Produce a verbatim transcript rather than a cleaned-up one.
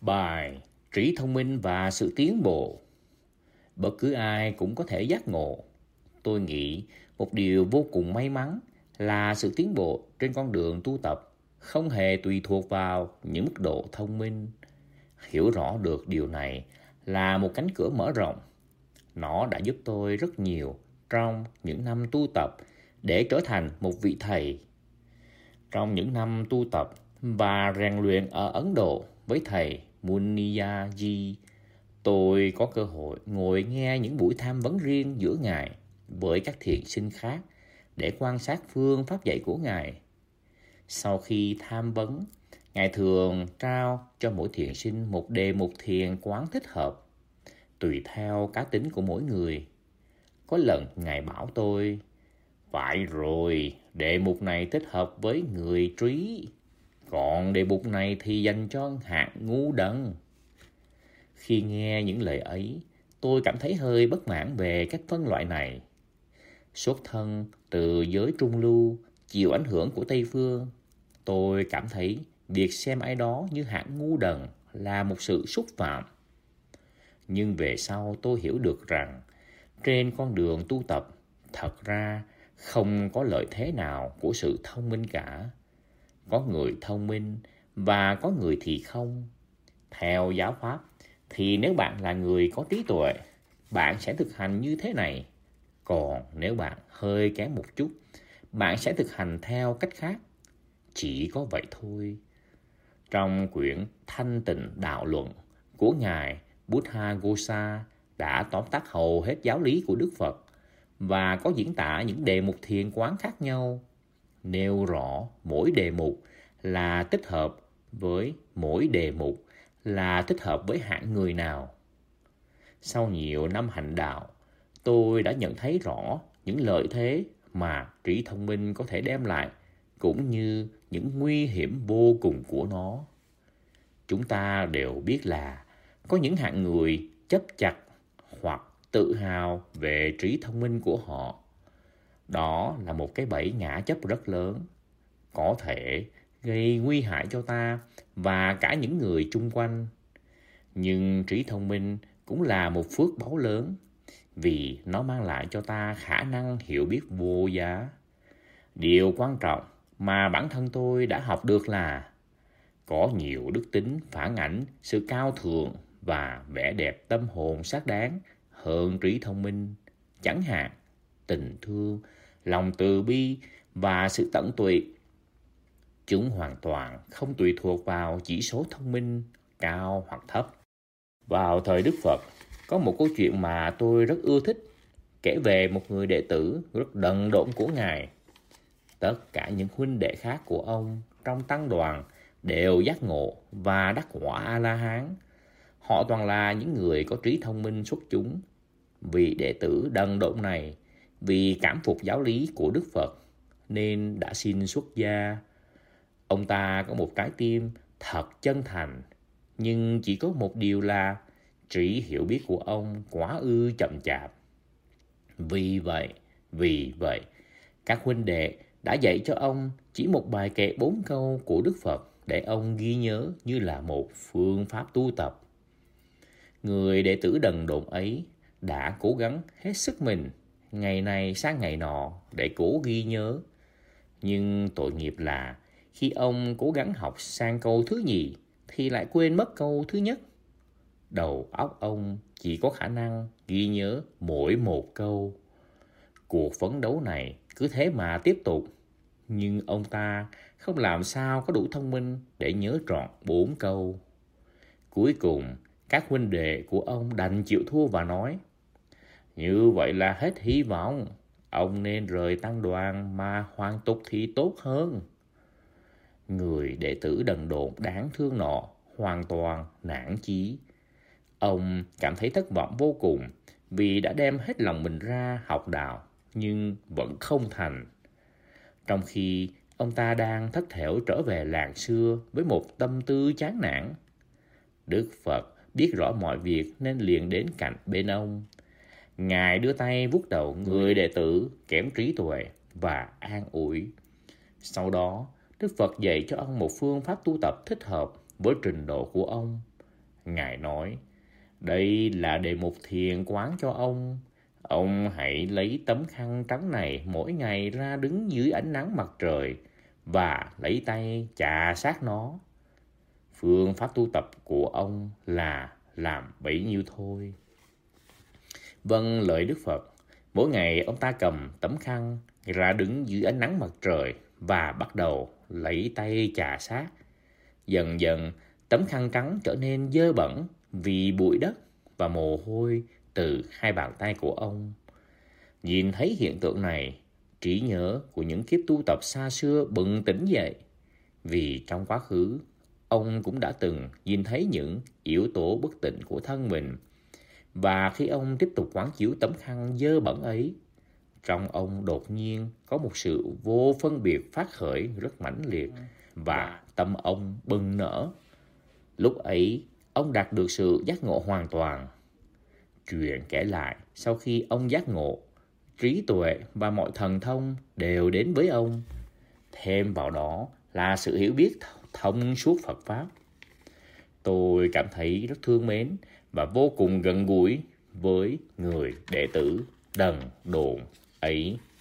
Bài Trí thông minh và sự tiến bộ. Bất cứ ai cũng có thể giác ngộ. Tôi nghĩ một điều vô cùng may mắn là sự tiến bộ trên con đường tu tập không hề tùy thuộc vào những mức độ thông minh. Hiểu rõ được điều này là một cánh cửa mở rộng. Nó đã giúp tôi rất nhiều trong những năm tu tập để trở thành một vị thầy. Trong những năm tu tập và rèn luyện ở Ấn Độ với thầy Muniyaji, tôi có cơ hội ngồi nghe những buổi tham vấn riêng giữa Ngài với các thiền sinh khác để quan sát phương pháp dạy của Ngài. Sau khi tham vấn, Ngài thường trao cho mỗi thiền sinh một đề mục thiền quán thích hợp, tùy theo cá tính của mỗi người. Có lần Ngài bảo tôi, phải rồi, đề mục này thích hợp với người trí, còn đề mục này thì dành cho hạng ngu đần. Khi nghe những lời ấy, tôi cảm thấy hơi bất mãn về cách phân loại này. Xuất thân từ giới trung lưu, chịu ảnh hưởng của Tây Phương, tôi cảm thấy việc xem ai đó như hạng ngu đần là một sự xúc phạm. Nhưng về sau tôi hiểu được rằng, trên con đường tu tập, thật ra không có lợi thế nào của sự thông minh cả. Có người thông minh và có người thì không. Theo giáo pháp, thì nếu bạn là người có trí tuệ, bạn sẽ thực hành như thế này. Còn nếu bạn hơi kém một chút, bạn sẽ thực hành theo cách khác. Chỉ có vậy thôi. Trong quyển Thanh Tịnh Đạo Luận của Ngài Buddhaghosa đã tóm tắt hầu hết giáo lý của Đức Phật và có diễn tả những đề mục thiền quán khác nhau, nêu rõ mỗi đề mục là tích hợp với mỗi đề mục là thích hợp với hạng người nào. Sau nhiều năm hành đạo, tôi đã nhận thấy rõ những lợi thế mà trí thông minh có thể đem lại, cũng như những nguy hiểm vô cùng của nó. Chúng ta đều biết là có những hạng người chấp chặt hoặc tự hào về trí thông minh của họ. Đó là một cái bẫy ngã chấp rất lớn, có thể gây nguy hại cho ta và cả những người chung quanh. Nhưng trí thông minh cũng là một phước báu lớn, vì nó mang lại cho ta khả năng hiểu biết vô giá. Điều quan trọng mà bản thân tôi đã học được là có nhiều đức tính phản ảnh sự cao thượng và vẻ đẹp tâm hồn xác đáng hơn trí thông minh, chẳng hạn tình thương, lòng từ bi và sự tận tụy. Chúng hoàn toàn không tùy thuộc vào chỉ số thông minh cao hoặc thấp. Vào thời Đức Phật, có một câu chuyện mà tôi rất ưa thích, kể về một người đệ tử rất đần độn của Ngài. Tất cả những huynh đệ khác của ông trong tăng đoàn đều giác ngộ và đắc quả A-la-hán. Họ toàn là những người có trí thông minh xuất chúng. Vị đệ tử đần độn này, vì cảm phục giáo lý của Đức Phật, nên đã xin xuất gia. Ông ta có một trái tim thật chân thành, nhưng chỉ có một điều là trí hiểu biết của ông quá ư chậm chạp. Vì vậy, vì vậy, các huynh đệ đã dạy cho ông chỉ một bài kệ bốn câu của Đức Phật để ông ghi nhớ như là một phương pháp tu tập. Người đệ tử đần độn ấy đã cố gắng hết sức mình, ngày này sang ngày nọ để cố ghi nhớ. Nhưng tội nghiệp là khi ông cố gắng học sang câu thứ nhì thì lại quên mất câu thứ nhất. Đầu óc ông chỉ có khả năng ghi nhớ mỗi một câu. Cuộc phấn đấu này cứ thế mà tiếp tục, nhưng ông ta không làm sao có đủ thông minh để nhớ trọn bốn câu. Cuối cùng, các huynh đệ của ông đành chịu thua và nói, như vậy là hết hy vọng, ông nên rời tăng đoàn mà hoàn tục thì tốt hơn. Người đệ tử đần độn đáng thương nọ hoàn toàn nản chí. Ông cảm thấy thất vọng vô cùng vì đã đem hết lòng mình ra học đạo nhưng vẫn không thành. Trong khi ông ta đang thất thểu trở về làng xưa với một tâm tư chán nản, Đức Phật biết rõ mọi việc nên liền đến cạnh bên ông. Ngài đưa tay vuốt đầu người đệ tử kém trí tuệ và an ủi. Sau đó, Đức Phật dạy cho ông một phương pháp tu tập thích hợp với trình độ của ông. Ngài nói, đây là đề mục thiền quán cho ông. Ông hãy lấy tấm khăn trắng này mỗi ngày ra đứng dưới ánh nắng mặt trời và lấy tay chà sát nó. Phương pháp tu tập của ông là làm bấy nhiêu thôi. Vâng lời Đức Phật, mỗi ngày ông ta cầm tấm khăn ra đứng dưới ánh nắng mặt trời và bắt đầu lấy tay chà sát. Dần dần, tấm khăn trắng trở nên dơ bẩn vì bụi đất và mồ hôi từ hai bàn tay của ông. Nhìn thấy hiện tượng này, trí nhớ của những kiếp tu tập xa xưa bừng tỉnh dậy. Vì trong quá khứ, ông cũng đã từng nhìn thấy những yếu tố bất tịnh của thân mình. Và khi ông tiếp tục quán chiếu tấm khăn dơ bẩn ấy, trong ông đột nhiên có một sự vô phân biệt phát khởi rất mãnh liệt và tâm ông bừng nở. Lúc ấy, ông đạt được sự giác ngộ hoàn toàn. Chuyện kể lại, sau khi ông giác ngộ, trí tuệ và mọi thần thông đều đến với ông. Thêm vào đó là sự hiểu biết thông suốt Phật Pháp. Tôi cảm thấy rất thương mến và vô cùng gần gũi với người đệ tử đần độn ấy.